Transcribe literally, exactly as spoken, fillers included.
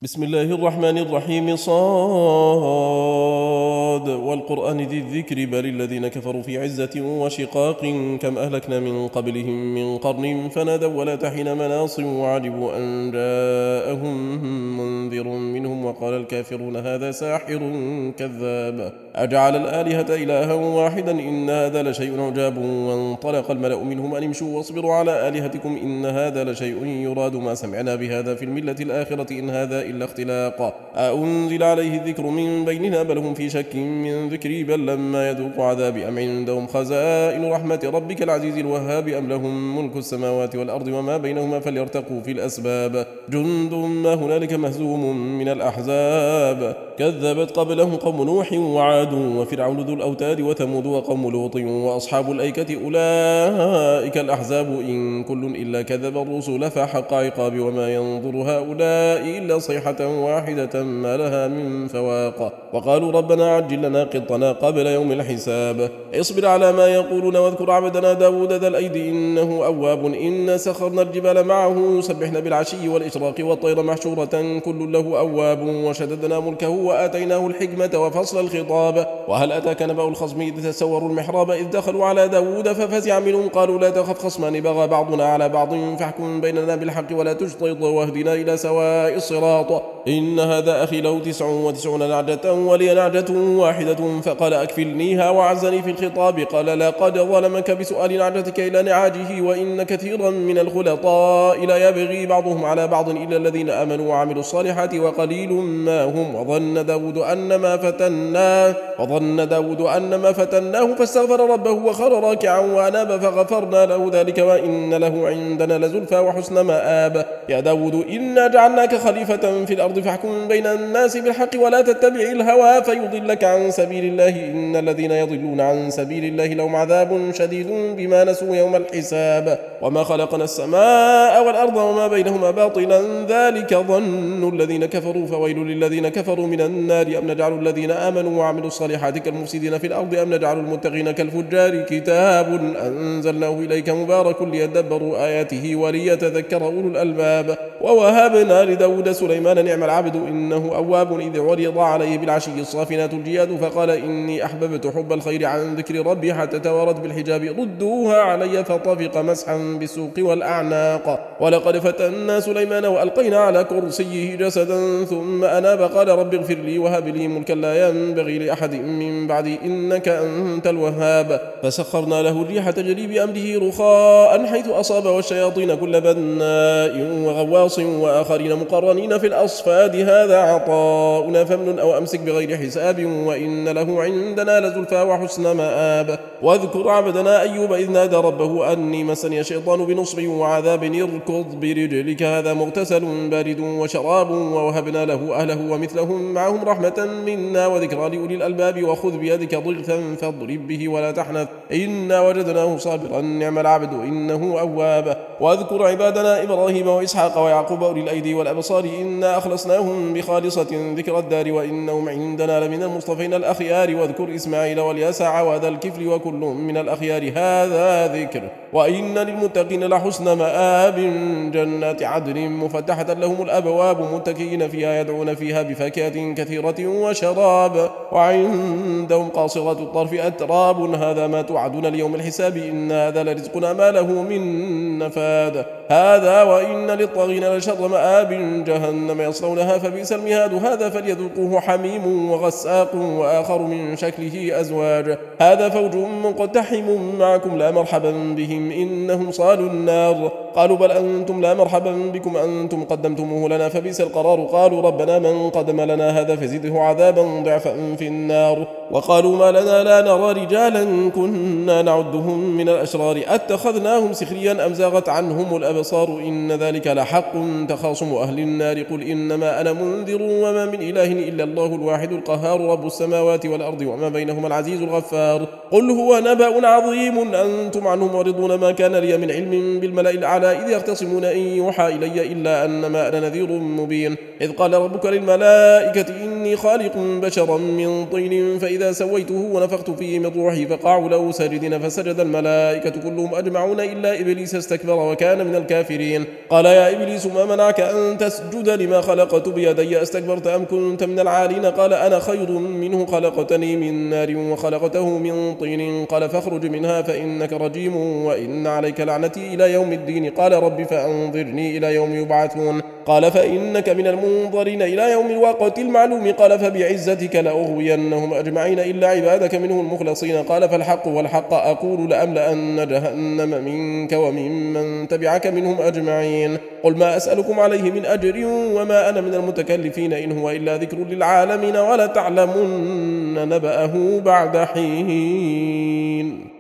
بسم الله الرحمن الرحيم. صاد والقرآن ذي الذكر بل الذين كفروا في عزة وشقاق كم أهلكنا من قبلهم من قرن فنادوا ولا حين مناص وعجبوا أن جاءهم منذر منهم وقال الكافرون هذا ساحر كذاب أجعل الآلهة إلها واحدا إن هذا لشيء عجاب وانطلق الملأ منهم أن امشوا واصبروا على آلهتكم إن هذا لشيء يراد ما سمعنا بهذا في الملة الآخرة إن هذا إلا اختلاق أأنزل عليه الذكر من بيننا بل هم في شك من ذكري بل لما يذوقوا عذابي أم عندهم خزائن رحمة ربك العزيز الوهاب أم لهم ملك السماوات والأرض وما بينهما فليرتقوا في الأسباب جند ما هنالك مهزوم من الأحزاب كذبت قبلهم قوم نوح وعاد وفرعون ذو الأوتاد وثمود وقوم لوط وأصحاب الأيكة أولئك الأحزاب إن كل إلا كذب الرسل فحق عقاب وما ينظر هؤلاء إلا صيحة واحدة ما لها من فواق وقالوا ربنا عجل لنا قطنا قبل يوم الحساب اصبر على ما يقولون واذكر عبدنا داود ذا الأيد إنه أواب إنا سخرنا الجبال معه يسبحن بالعشي والإشراق والطير محشورة كل له أواب وشددنا ملكه وآتيناه الحكمة وفصل الخطاب وهل أتاك نبأ الخصم إذ تسوروا المحراب إذ دخلوا على داود ففزع منهم قالوا لا تخف خصمان بغى بعضنا على بعض فاحكم بيننا بالحق ولا تشطط واهدنا إلى سواء الصراط إن هذا أخي له تسع وتسعون نعجة ولي نعجة واحدة فقال أكفلنيها وعزني في الخطاب قال لقد ظلمك بسؤال نعجتك إلى نعاجه وإن كثيرا من الخلطاء لا يبغي بعضهم على بعض إلا الذين آمنوا وعملوا الصالحات وقليل ما هم وظن داود أن ما فتناه وظن داود أن ما فتناه فاستغفر ربه وخر راكعا وأناب فغفرنا له ذلك وإن له عندنا لزلفى وحسن مآب يا داود إنا جعلناك خليفة في الأرض فاحكم بين الناس بالحق ولا تتبع الهوى فيضلك عن سبيل الله إن الذين يضلون عن سبيل الله لهم عذاب شديد بما نسوا يوم الحساب وما خلقنا السماء والأرض وما بينهما باطلا ذلك ظن الذين كفروا فويل للذين كفروا من النار أم نجعل الذين آمنوا وعملوا الصالحات كالمفسدين في الأرض أم نجعل المتقين كالفجار كتاب أنزلناه إليك مبارك ليدبروا آياته وليتذكر أولو الألباب ووهبنا لداود سليمان نعم العبد إنه أواب إذ عرض عليه بالعشي الصافنات الجياد فقال إني أحببت حب الخير عن ذكر ربي حتى توارت بالحجاب ردوها علي فطفق مسحا بالسوق والأعناق ولقد فتنا سليمان وألقينا على كرسيه جسدا ثم أناب قال رب اغفر لي وهب لي ملكا لا ينبغي لأحد من بعدي إنك أنت الوهاب فسخرنا له الريح تجري بأمره رخاء حيث أصاب والشياطين كل بناء وغواص وآخرين مقرنين في الأصفاد هذا عطاؤنا فامنن أو أمسك بغير حساب وإن له عندنا لزلفى وحسن مآب واذكر عبدنا أيوب إذ نادى ربه أني مسني الشيطان بنصب وعذاب اركض برجلك هذا مغتسل بارد وشراب ووهبنا له أهله ومثلهم معهم رحمة منا وذكرى لأولي الألباب وخذ بيدك ضغثا فاضرب به ولا تحنث إنا وجدناه صابرا نعم العبد إنه أواب واذكر عبادنا إبراهيم وإسحاق ويعقوب أولي الأيدي والأبصار إنا أخلصناهم بخالصة ذكر الدار وإنهم عندنا لمن المصطفين الأخيار واذكر إسماعيل واليسع وذا الكفل وكل من الأخيار هذا ذكر وإن للمتقين لحسن مآب جنات عدن مفتحة لهم الأبواب متكئين فيها يدعون فيها بفاكهة كثيرة وشراب وعندهم قاصرات الطرف أتراب هذا ما توعدون ليوم الحساب إن هذا لرزقنا ما له من نفاد هذا وإن للطاغين لشر مآب جهنم يصلونها فبئس المهاد هذا فليذوقوه حميم وغساق وآخر من شكله أزواج هذا فوج مقتحم معكم لا مرحبا بهم إنهم صالوا النار قالوا بل أنتم لا مرحبا بكم أنتم قدمتموه لنا فبئس القرار قالوا ربنا من قدم لنا هذا فزده عذابا ضعفا في النار وقالوا ما لنا لا نرى رجالا كنا نعدهم من الأشرار أتخذناهم سخريا أم زاغت عنهم الأبصار إن ذلك لحق تخاصم أهل النار قل إنما أنا منذر وما من إله إلا الله الواحد القهار رب السماوات والأرض وما بينهما العزيز الغفار قل هو نبأ عظيم أنتم عنه معرضون ما كان لي من علم بالملأ الأعلى تعالى إذ يختصمون إن يوحى إلي إلا أنما أنا نذير مبين إذ قال ربك للملائكة إني خالق بشرا من طين فإذا سويته ونفخت فيه من روحي فقعوا له ساجدين فسجد الملائكة كلهم أجمعون إلا إبليس استكبر وكان من الكافرين قال يا إبليس ما منعك أن تسجد لما خلقت بيدي أستكبرت أم كنت من العالين قال أنا خير منه خلقتني من نار وخلقته من طين قال فاخرج منها فإنك رجيم وإن عليك لعنتي إلى يوم الدين قال رب فأنظرني إلى يوم يبعثون قال فإنك من المنظرين إلى يوم الوقت المعلوم قال فبعزتك لأغوينهم أجمعين إلا عبادك منهم المخلصين قال فالحق والحق أقول لأملأن جهنم منك وممن تبعك منهم أجمعين قل ما أسألكم عليه من أجر وما أنا من المتكلفين إن هو إلا ذكر للعالمين ولتعلمن نبأه بعد حين.